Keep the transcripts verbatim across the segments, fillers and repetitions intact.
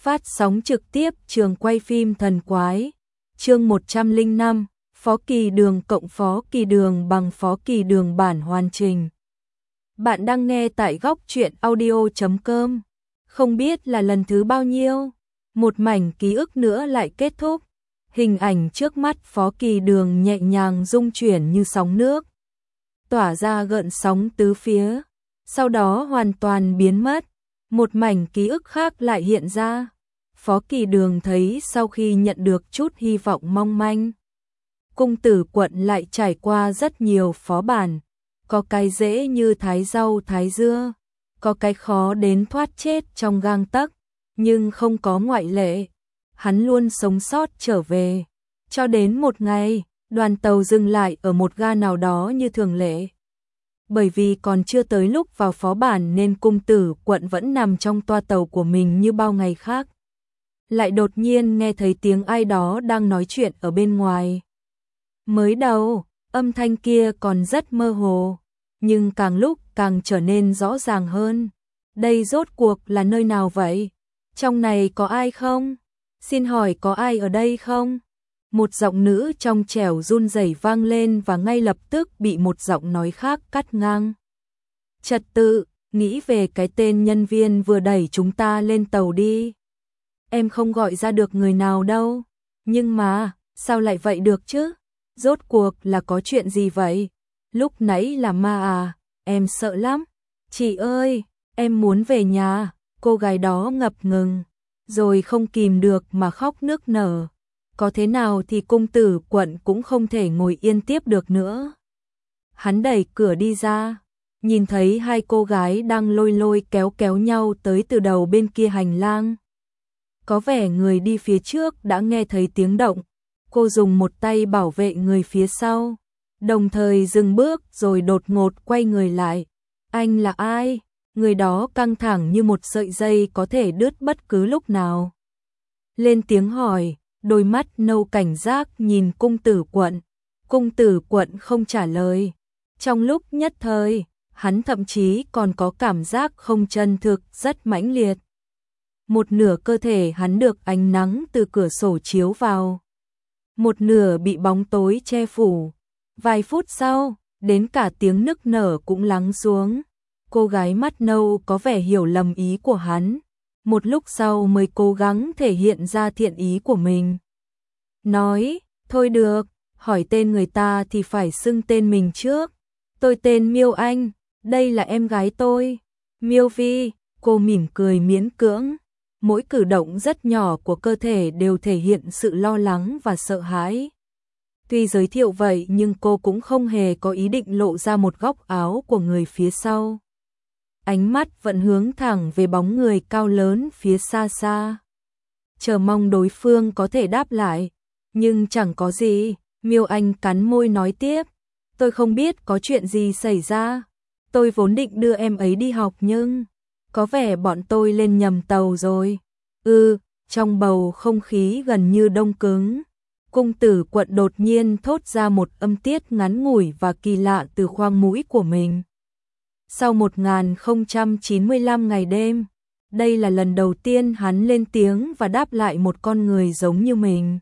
Phát sóng trực tiếp trường quay phim Thần Quái. Chương một trăm lẻ năm, Phó Kỳ Đường cộng Phó Kỳ Đường bằng Phó Kỳ Đường bản hoàn chỉnh. Bạn đang nghe tại góc truyện audio chấm com. Không biết là lần thứ bao nhiêu, một mảnh ký ức nữa lại kết thúc. Hình ảnh trước mắt Phó Kỳ Đường nhẹ nhàng rung chuyển như sóng nước, tỏa ra gợn sóng tứ phía, sau đó hoàn toàn biến mất. Một mảnh ký ức khác lại hiện ra. Phó Kỳ Đường thấy sau khi nhận được chút hy vọng mong manh, cung tử quận lại trải qua rất nhiều phó bản. Có cái dễ như thái rau thái dưa, có cái khó đến thoát chết trong gang tấc, nhưng không có ngoại lệ. Hắn luôn sống sót trở về. Cho đến một ngày, đoàn tàu dừng lại ở một ga nào đó như thường lệ. Bởi vì còn chưa tới lúc vào phó bản nên cung tử quận vẫn nằm trong toa tàu của mình như bao ngày khác. Lại đột nhiên nghe thấy tiếng ai đó đang nói chuyện ở bên ngoài. Mới đầu, âm thanh kia còn rất mơ hồ, nhưng càng lúc càng trở nên rõ ràng hơn. Đây rốt cuộc là nơi nào vậy? Trong này có ai không? Xin hỏi có ai ở đây không? Một giọng nữ trong trẻo run rẩy vang lên và ngay lập tức bị một giọng nói khác cắt ngang. Trật tự, nghĩ về cái tên nhân viên vừa đẩy chúng ta lên tàu đi. Em không gọi ra được người nào đâu. Nhưng mà, sao lại vậy được chứ? Rốt cuộc là có chuyện gì vậy? Lúc nãy là ma à? Em sợ lắm. Chị ơi, em muốn về nhà. Cô gái đó ngập ngừng, rồi không kìm được mà khóc nức nở. Có thế nào thì cung tử quận cũng không thể ngồi yên tiếp được nữa. Hắn đẩy cửa đi ra, nhìn thấy hai cô gái đang lôi lôi kéo kéo nhau tới từ đầu bên kia hành lang. Có vẻ người đi phía trước đã nghe thấy tiếng động. Cô dùng một tay bảo vệ người phía sau, đồng thời dừng bước rồi đột ngột quay người lại. Anh là ai? Người đó căng thẳng như một sợi dây có thể đứt bất cứ lúc nào. Lên tiếng hỏi, đôi mắt nâu cảnh giác nhìn cung tử quận. Cung tử quận không trả lời. Trong lúc nhất thời, hắn thậm chí còn có cảm giác không chân thực rất mãnh liệt. Một nửa cơ thể hắn được ánh nắng từ cửa sổ chiếu vào, một nửa bị bóng tối che phủ. Vài phút sau, đến cả tiếng nức nở cũng lắng xuống. Cô gái mắt nâu có vẻ hiểu lầm ý của hắn, một lúc sau mới cố gắng thể hiện ra thiện ý của mình. Nói, thôi được, hỏi tên người ta thì phải xưng tên mình trước. Tôi tên Miêu Anh, đây là em gái tôi, Miêu Vi. Cô mỉm cười miễn cưỡng, mỗi cử động rất nhỏ của cơ thể đều thể hiện sự lo lắng và sợ hãi. Tuy giới thiệu vậy nhưng cô cũng không hề có ý định lộ ra một góc áo của người phía sau. Ánh mắt vẫn hướng thẳng về bóng người cao lớn phía xa xa, chờ mong đối phương có thể đáp lại. Nhưng chẳng có gì. Miêu Anh cắn môi nói tiếp, tôi không biết có chuyện gì xảy ra. Tôi vốn định đưa em ấy đi học nhưng có vẻ bọn tôi lên nhầm tàu rồi. Ừ, trong bầu không khí gần như đông cứng, cung tử quận đột nhiên thốt ra một âm tiết ngắn ngủi và kỳ lạ từ khoang mũi của mình. Sau một nghìn không trăm chín mươi lăm ngày đêm, đây là lần đầu tiên hắn lên tiếng và đáp lại một con người giống như mình.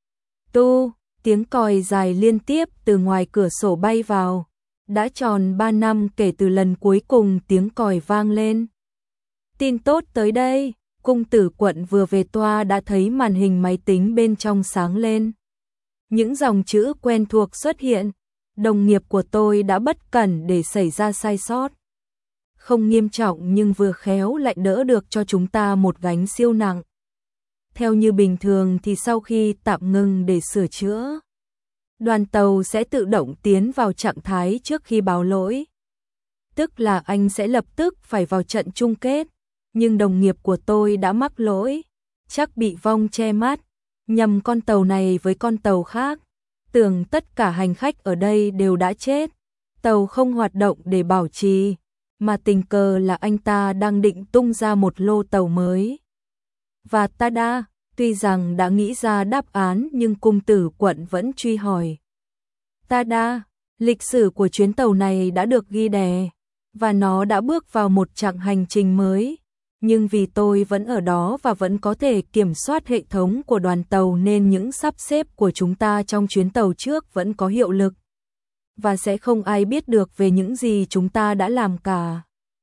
Tu, tiếng còi dài liên tiếp từ ngoài cửa sổ bay vào. Đã tròn ba năm kể từ lần cuối cùng tiếng còi vang lên. Tin tốt tới đây, cung tử quận vừa về toa đã thấy màn hình máy tính bên trong sáng lên. Những dòng chữ quen thuộc xuất hiện. Đồng nghiệp của tôi đã bất cẩn để xảy ra sai sót. Không nghiêm trọng nhưng vừa khéo lại đỡ được cho chúng ta một gánh siêu nặng. Theo như bình thường thì sau khi tạm ngừng để sửa chữa, đoàn tàu sẽ tự động tiến vào trạng thái trước khi báo lỗi. Tức là anh sẽ lập tức phải vào trận chung kết. Nhưng đồng nghiệp của tôi đã mắc lỗi, chắc bị vong che mắt, nhầm con tàu này với con tàu khác. Tưởng tất cả hành khách ở đây đều đã chết. Tàu không hoạt động để bảo trì, mà tình cờ là anh ta đang định tung ra một lô tàu mới. Và tada, tuy rằng đã nghĩ ra đáp án nhưng cung tử quận vẫn truy hỏi. Tada, lịch sử của chuyến tàu này đã được ghi đè, và nó đã bước vào một chặng hành trình mới. nhưng vì tôi vẫn ở đó và vẫn có thể kiểm soát hệ thống của đoàn tàu nên những sắp xếp của chúng ta trong chuyến tàu trước vẫn có hiệu lực. Và sẽ không ai biết được về những gì chúng ta đã làm cả.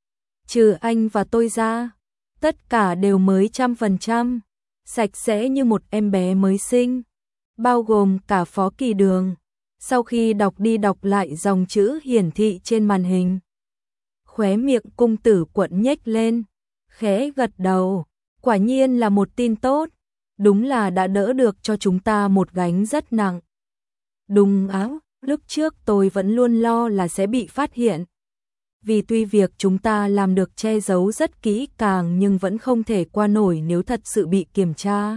Trừ anh và tôi ra, tất cả đều mới trăm phần trăm, sạch sẽ như một em bé mới sinh, bao gồm cả Phó Kỳ Đường. Sau khi đọc đi đọc lại dòng chữ hiển thị trên màn hình, khóe miệng Cung Tử Quận nhếch lên, khẽ gật đầu, quả nhiên là một tin tốt, đúng là đã đỡ được cho chúng ta một gánh rất nặng. Đúng áo, lúc trước tôi vẫn luôn lo là sẽ bị phát hiện. Vì tuy việc chúng ta làm được che giấu rất kỹ càng nhưng vẫn không thể qua nổi nếu thật sự bị kiểm tra.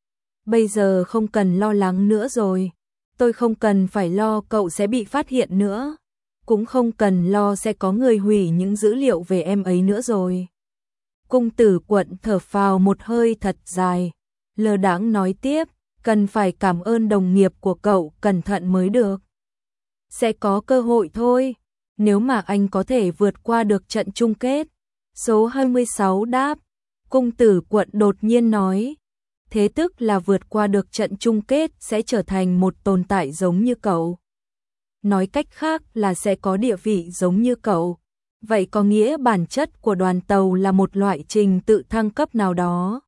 Bây giờ không cần lo lắng nữa rồi. Tôi không cần phải lo cậu sẽ bị phát hiện nữa. Cũng không cần lo sẽ có người hủy những dữ liệu về em ấy nữa rồi. Cung Tử Quận thở phào một hơi thật dài, lơ đãng nói tiếp, cần phải cảm ơn đồng nghiệp của cậu cẩn thận mới được. Sẽ có cơ hội thôi, nếu mà anh có thể vượt qua được trận chung kết. Số hai mươi sáu đáp, Cung Tử Quận đột nhiên nói, thế tức là vượt qua được trận chung kết sẽ trở thành một tồn tại giống như cậu. Nói cách khác là sẽ có địa vị giống như cậu. Vậy có nghĩa bản chất của đoàn tàu là một loại trình tự thăng cấp nào đó.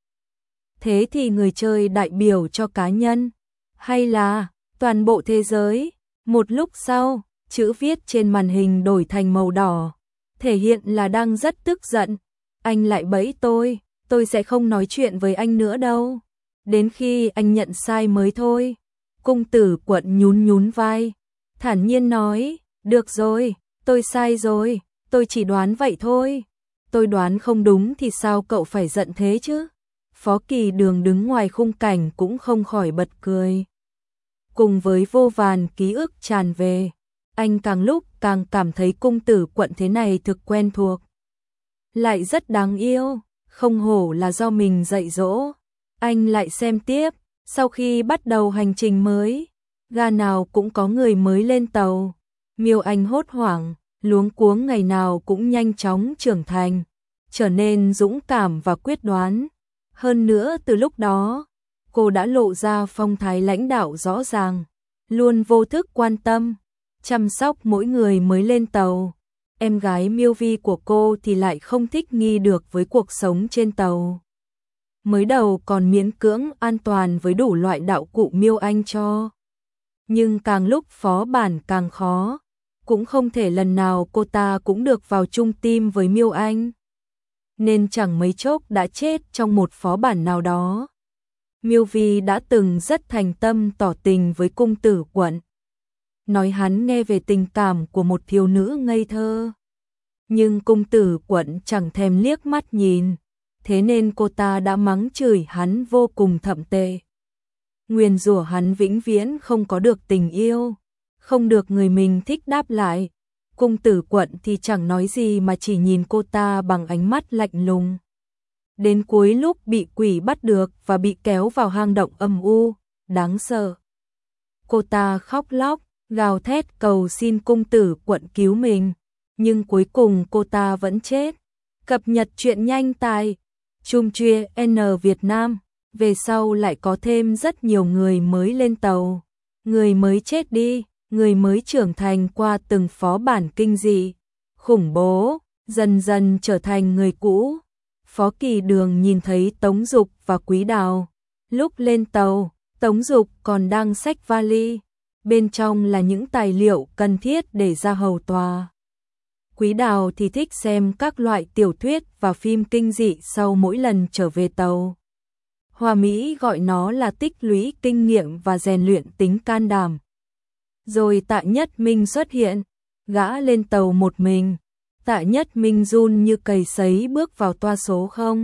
Thế thì người chơi đại biểu cho cá nhân, hay là toàn bộ thế giới? Một lúc sau, chữ viết trên màn hình đổi thành màu đỏ, thể hiện là đang rất tức giận. Anh lại bẫy tôi, tôi sẽ không nói chuyện với anh nữa đâu. Đến khi anh nhận sai mới thôi. Cung Tử Quận nhún nhún vai, thản nhiên nói, được rồi, tôi sai rồi, tôi chỉ đoán vậy thôi. Tôi đoán không đúng thì sao cậu phải giận thế chứ? Phó Kỳ Đường đứng ngoài khung cảnh cũng không khỏi bật cười. Cùng với vô vàn ký ức tràn về, anh càng lúc càng cảm thấy Cung Tử Quận thế này thực quen thuộc. Lại rất đáng yêu, không hổ là do mình dạy dỗ. Anh lại xem tiếp, sau khi bắt đầu hành trình mới, ga nào cũng có người mới lên tàu. Miêu Anh hốt hoảng, luống cuống ngày nào cũng nhanh chóng trưởng thành, trở nên dũng cảm và quyết đoán. Hơn nữa từ lúc đó, cô đã lộ ra phong thái lãnh đạo rõ ràng, luôn vô thức quan tâm, chăm sóc mỗi người mới lên tàu. Em gái Miêu Vi của cô thì lại không thích nghi được với cuộc sống trên tàu. Mới đầu còn miễn cưỡng an toàn với đủ loại đạo cụ Miêu Anh cho. Nhưng càng lúc phó bản càng khó, cũng không thể lần nào cô ta cũng được vào chung team với Miêu Anh. Nên chẳng mấy chốc đã chết trong một phó bản nào đó. Miêu Vi đã từng rất thành tâm tỏ tình với Cung Tử Quận. Nói hắn nghe về tình cảm của một thiếu nữ ngây thơ. Nhưng Cung Tử Quận chẳng thèm liếc mắt nhìn, thế nên cô ta đã mắng chửi hắn vô cùng thậm tệ. Nguyền rủa hắn vĩnh viễn không có được tình yêu, không được người mình thích đáp lại. Cung Tử Quận thì chẳng nói gì mà chỉ nhìn cô ta bằng ánh mắt lạnh lùng. Đến cuối lúc bị quỷ bắt được và bị kéo vào hang động âm u, đáng sợ. Cô ta khóc lóc, gào thét cầu xin Cung Tử Quận cứu mình, nhưng cuối cùng cô ta vẫn chết. Cập nhật truyện nhanh tại Trung Truy N Việt Nam, về sau lại có thêm rất nhiều người mới lên tàu. Người mới chết đi, người mới trưởng thành qua từng phó bản kinh dị, khủng bố, dần dần trở thành người cũ. Phó Kỳ Đường nhìn thấy Tống Dục và Quý Đào. Lúc lên tàu, Tống Dục còn đang xách vali, bên trong là những tài liệu cần thiết để ra hầu tòa. Quý Đào thì thích xem các loại tiểu thuyết và phim kinh dị sau mỗi lần trở về tàu. Hoa Mỹ gọi nó là tích lũy kinh nghiệm và rèn luyện tính can đảm. Rồi Tạ Nhất Minh xuất hiện, gã lên tàu một mình. Tạ Nhất Minh run như cầy sấy bước vào toa số không.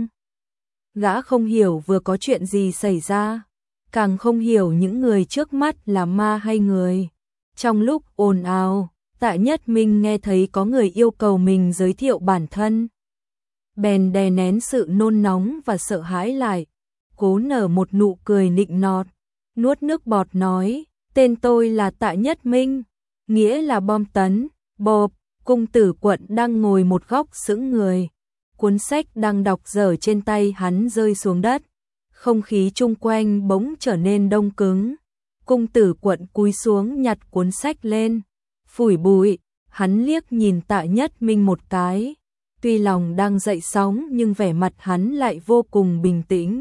Gã không hiểu vừa có chuyện gì xảy ra, càng không hiểu những người trước mắt là ma hay người. Trong lúc ồn ào, Tạ Nhất Minh nghe thấy có người yêu cầu mình giới thiệu bản thân. Bèn đè nén sự nôn nóng và sợ hãi lại, cố nở một nụ cười nịnh nọt, nuốt nước bọt nói, tên tôi là Tạ Nhất Minh, nghĩa là bom tấn, bộp. Cung Tử Quận đang ngồi một góc sững người, cuốn sách đang đọc dở trên tay hắn rơi xuống đất. Không khí chung quanh bỗng trở nên đông cứng. Cung Tử Quận cúi xuống nhặt cuốn sách lên, phủi bụi, hắn liếc nhìn Tạ Nhất Minh một cái. Tuy lòng đang dậy sóng nhưng vẻ mặt hắn lại vô cùng bình tĩnh.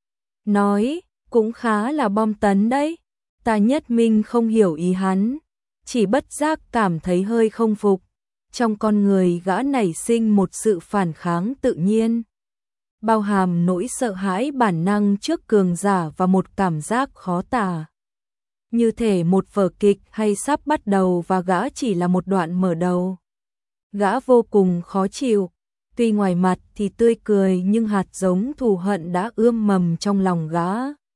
Nói, cũng khá là bom tấn đấy. Tạ Nhất Minh không hiểu ý hắn, chỉ bất giác cảm thấy hơi không phục. Trong con người gã nảy sinh một sự phản kháng tự nhiên, bao hàm nỗi sợ hãi bản năng trước cường giả và một cảm giác khó tả. Như thể một vở kịch hay sắp bắt đầu và gã chỉ là một đoạn mở đầu. Gã vô cùng khó chịu, tuy ngoài mặt thì tươi cười nhưng hạt giống thù hận đã ươm mầm trong lòng gã.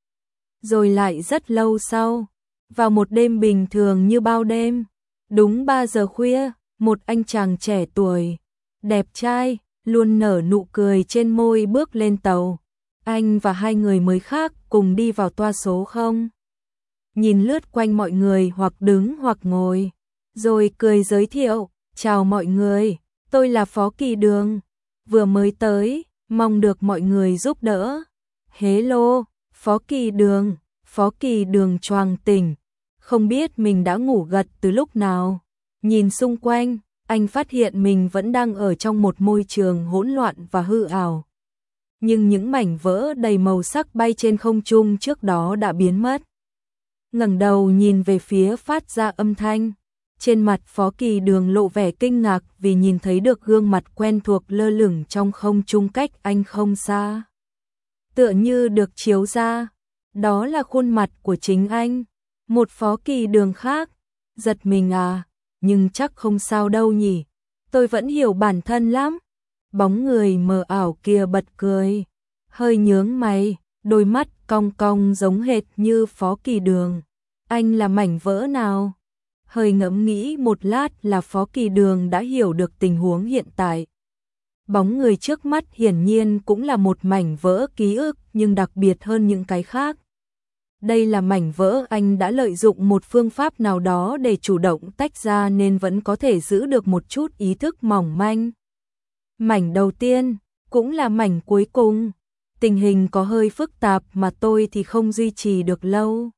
Rồi lại rất lâu sau, vào một đêm bình thường như bao đêm, đúng ba giờ khuya, một anh chàng trẻ tuổi, đẹp trai, luôn nở nụ cười trên môi bước lên tàu. Anh và hai người mới khác cùng đi vào toa số không. Nhìn lướt quanh mọi người hoặc đứng hoặc ngồi, rồi cười giới thiệu, chào mọi người, tôi là Phó Kỳ Đường, vừa mới tới, mong được mọi người giúp đỡ. Hello, Phó Kỳ Đường, Phó Kỳ Đường choàng tỉnh, không biết mình đã ngủ gật từ lúc nào. Nhìn xung quanh, anh phát hiện mình vẫn đang ở trong một môi trường hỗn loạn và hư ảo. Nhưng những mảnh vỡ đầy màu sắc bay trên không trung trước đó đã biến mất. Ngẩng đầu nhìn về phía phát ra âm thanh, trên mặt Phó Kỳ Đường lộ vẻ kinh ngạc vì nhìn thấy được gương mặt quen thuộc lơ lửng trong không trung cách anh không xa. Tựa như được chiếu ra, đó là khuôn mặt của chính anh, một Phó Kỳ Đường khác. Giật mình à, nhưng chắc không sao đâu nhỉ, tôi vẫn hiểu bản thân lắm. Bóng người mờ ảo kia bật cười, hơi nhướng mày, đôi mắt cong cong giống hệt như Phó Kỳ Đường. Anh là mảnh vỡ nào? Hơi ngẫm nghĩ một lát là Phó Kỳ Đường đã hiểu được tình huống hiện tại. Bóng người trước mắt hiển nhiên cũng là một mảnh vỡ ký ức nhưng đặc biệt hơn những cái khác. Đây là mảnh vỡ anh đã lợi dụng một phương pháp nào đó để chủ động tách ra nên vẫn có thể giữ được một chút ý thức mỏng manh. Mảnh đầu tiên, cũng là mảnh cuối cùng. Tình hình có hơi phức tạp mà tôi thì không duy trì được lâu.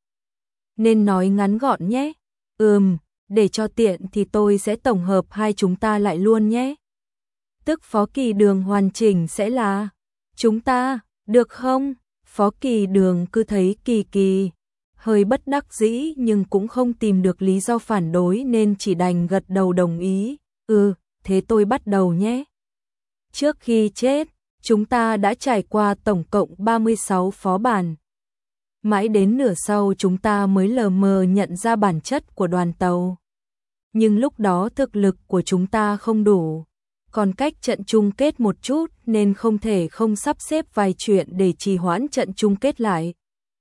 Nên nói ngắn gọn nhé. Ừm, để cho tiện thì tôi sẽ tổng hợp hai chúng ta lại luôn nhé. Tức Phó Kỳ Đường hoàn chỉnh sẽ là chúng ta, được không? Phó Kỳ Đường cứ thấy kỳ kỳ, hơi bất đắc dĩ nhưng cũng không tìm được lý do phản đối nên chỉ đành gật đầu đồng ý. Ừ, thế tôi bắt đầu nhé. Trước khi chết, chúng ta đã trải qua tổng cộng ba mươi sáu phó bản. Mãi đến nửa sau chúng ta mới lờ mờ nhận ra bản chất của đoàn tàu. Nhưng lúc đó thực lực của chúng ta không đủ, còn cách trận chung kết một chút nên không thể không sắp xếp vài chuyện để trì hoãn trận chung kết lại.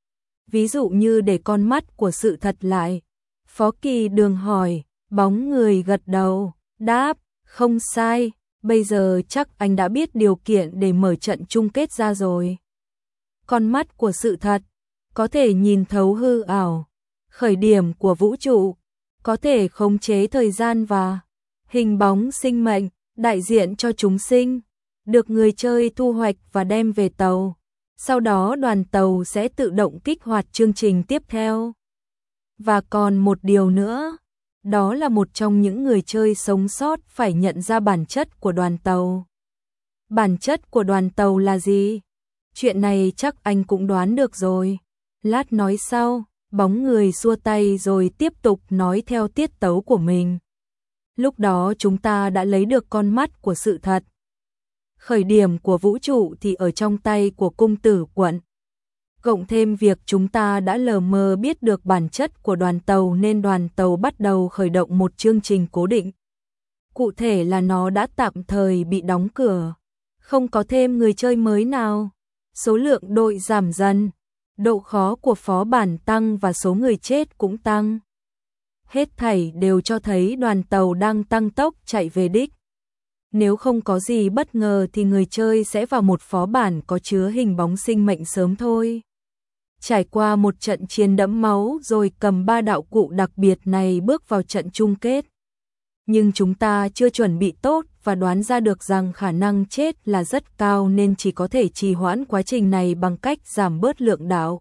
Ví dụ như để con mắt của sự thật lại. Phó Kỳ Đường hỏi, bóng người gật đầu, đáp, không sai, bây giờ chắc anh đã biết điều kiện để mở trận chung kết ra rồi. Con mắt của sự thật, có thể nhìn thấu hư ảo, khởi điểm của vũ trụ, có thể khống chế thời gian và hình bóng sinh mệnh, đại diện cho chúng sinh, được người chơi thu hoạch và đem về tàu. Sau đó đoàn tàu sẽ tự động kích hoạt chương trình tiếp theo. Và còn một điều nữa, đó là một trong những người chơi sống sót phải nhận ra bản chất của đoàn tàu. Bản chất của đoàn tàu là gì? Chuyện này chắc anh cũng đoán được rồi. Lát nói sau, bóng người xua tay rồi tiếp tục nói theo tiết tấu của mình. Lúc đó chúng ta đã lấy được con mắt của sự thật. Khởi điểm của vũ trụ thì ở trong tay của Cung Tử Quận. Cộng thêm việc chúng ta đã lờ mờ biết được bản chất của đoàn tàu nên đoàn tàu bắt đầu khởi động một chương trình cố định. Cụ thể là nó đã tạm thời bị đóng cửa, không có thêm người chơi mới nào. Số lượng đội giảm dần, độ khó của phó bản tăng và số người chết cũng tăng. Hết thảy đều cho thấy đoàn tàu đang tăng tốc chạy về đích. Nếu không có gì bất ngờ thì người chơi sẽ vào một phó bản có chứa hình bóng sinh mệnh sớm thôi. Trải qua một trận chiến đẫm máu rồi cầm ba đạo cụ đặc biệt này bước vào trận chung kết. Nhưng chúng ta chưa chuẩn bị tốt và đoán ra được rằng khả năng chết là rất cao nên chỉ có thể trì hoãn quá trình này bằng cách giảm bớt lượng đạo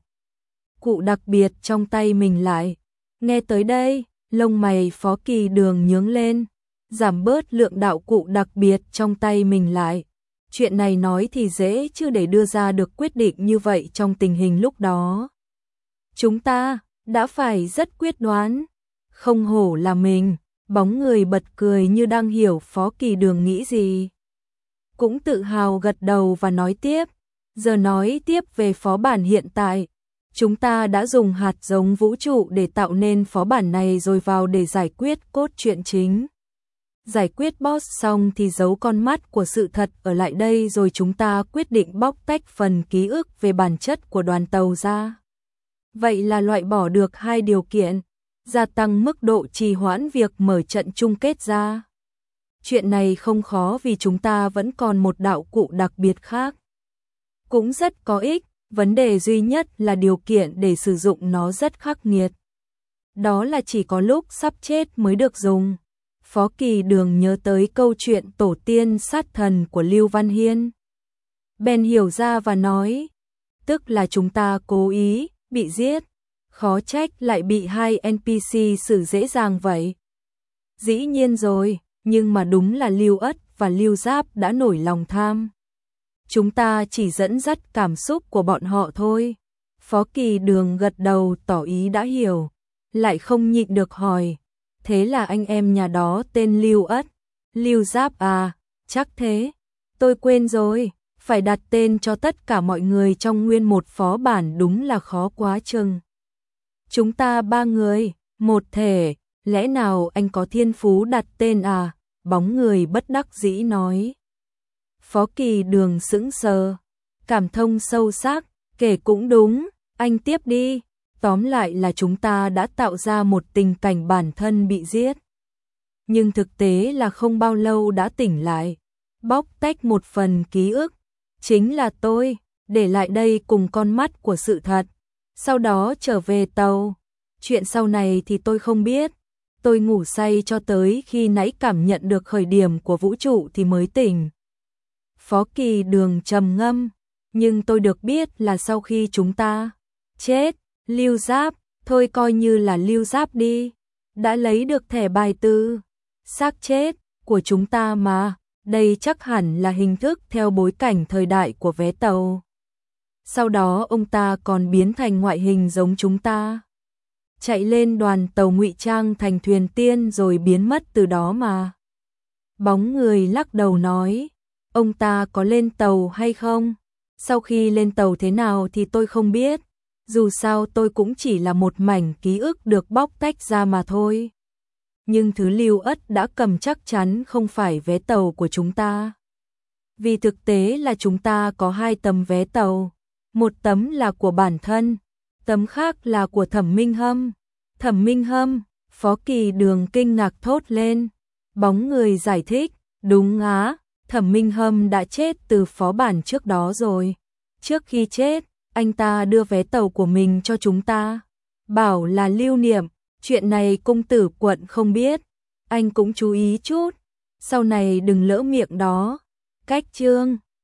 cụ đặc biệt trong tay mình lại. Nghe tới đây, lông mày Phó Kỳ Đường nhướng lên, giảm bớt lượng đạo cụ đặc biệt trong tay mình lại. Chuyện này nói thì dễ chứ để đưa ra được quyết định như vậy trong tình hình lúc đó. Chúng ta đã phải rất quyết đoán, không hổ là mình. Bóng người bật cười như đang hiểu Phó Kỳ Đường nghĩ gì. Cũng tự hào gật đầu và nói tiếp, giờ nói tiếp về phó bản hiện tại. Chúng ta đã dùng hạt giống vũ trụ để tạo nên phó bản này rồi vào để giải quyết cốt truyện chính. Giải quyết boss xong thì giấu con mắt của sự thật ở lại đây rồi chúng ta quyết định bóc tách phần ký ức về bản chất của đoàn tàu ra. Vậy là loại bỏ được hai điều kiện, gia tăng mức độ trì hoãn việc mở trận chung kết ra. Chuyện này không khó vì chúng ta vẫn còn một đạo cụ đặc biệt khác. Cũng rất có ích, vấn đề duy nhất là điều kiện để sử dụng nó rất khắc nghiệt. Đó là chỉ có lúc sắp chết mới được dùng. Phó Kỳ Đường nhớ tới câu chuyện tổ tiên sát thần của Lưu Văn Hiên. Bèn hiểu ra và nói, tức là chúng ta cố ý, bị giết. Khó trách lại bị hai en pê xê xử dễ dàng vậy. Dĩ nhiên rồi, nhưng mà đúng là Lưu Ất và Lưu Giáp đã nổi lòng tham. Chúng ta chỉ dẫn dắt cảm xúc của bọn họ thôi. Phó Kỳ Đường gật đầu tỏ ý đã hiểu, lại không nhịn được hỏi, thế là anh em nhà đó tên Lưu Ất, Lưu Giáp à, chắc thế. Tôi quên rồi, phải đặt tên cho tất cả mọi người trong nguyên một phó bản đúng là khó quá chừng. Chúng ta ba người, một thể, lẽ nào anh có thiên phú đặt tên à? Bóng người bất đắc dĩ nói. Phó Kỳ Đường sững sờ, cảm thông sâu sắc, kể cũng đúng, anh tiếp đi. Tóm lại là chúng ta đã tạo ra một tình cảnh bản thân bị giết. Nhưng thực tế là không bao lâu đã tỉnh lại, bóc tách một phần ký ức. Chính là tôi, để lại đây cùng con mắt của sự thật. Sau đó trở về tàu. Chuyện sau này thì tôi không biết. Tôi ngủ say cho tới khi nãy cảm nhận được khởi điểm của vũ trụ thì mới tỉnh. Phó Kỳ Đường trầm ngâm. Nhưng tôi được biết là sau khi chúng ta chết, Lưu Giáp, thôi coi như là Lưu Giáp đi, đã lấy được thẻ bài tư xác chết của chúng ta mà. Đây chắc hẳn là hình thức theo bối cảnh thời đại của vé tàu. Sau đó ông ta còn biến thành ngoại hình giống chúng ta, chạy lên đoàn tàu ngụy trang thành thuyền tiên rồi biến mất từ đó mà. Bóng người lắc đầu nói, ông ta có lên tàu hay không? Sau khi lên tàu thế nào thì tôi không biết, dù sao tôi cũng chỉ là một mảnh ký ức được bóc tách ra mà thôi. Nhưng thứ Lưu Ất đã cầm chắc chắn không phải vé tàu của chúng ta. Vì thực tế là chúng ta có hai tấm vé tàu, một tấm là của bản thân, tấm khác là của Thẩm Minh Hâm. Thẩm Minh Hâm, Phó Kỳ Đường kinh ngạc thốt lên. Bóng người giải thích, đúng á, Thẩm Minh Hâm đã chết từ phó bản trước đó rồi. Trước khi chết, anh ta đưa vé tàu của mình cho chúng ta, bảo là lưu niệm. Chuyện này công tử quận không biết, anh cũng chú ý chút, sau này đừng lỡ miệng đó. Cách chương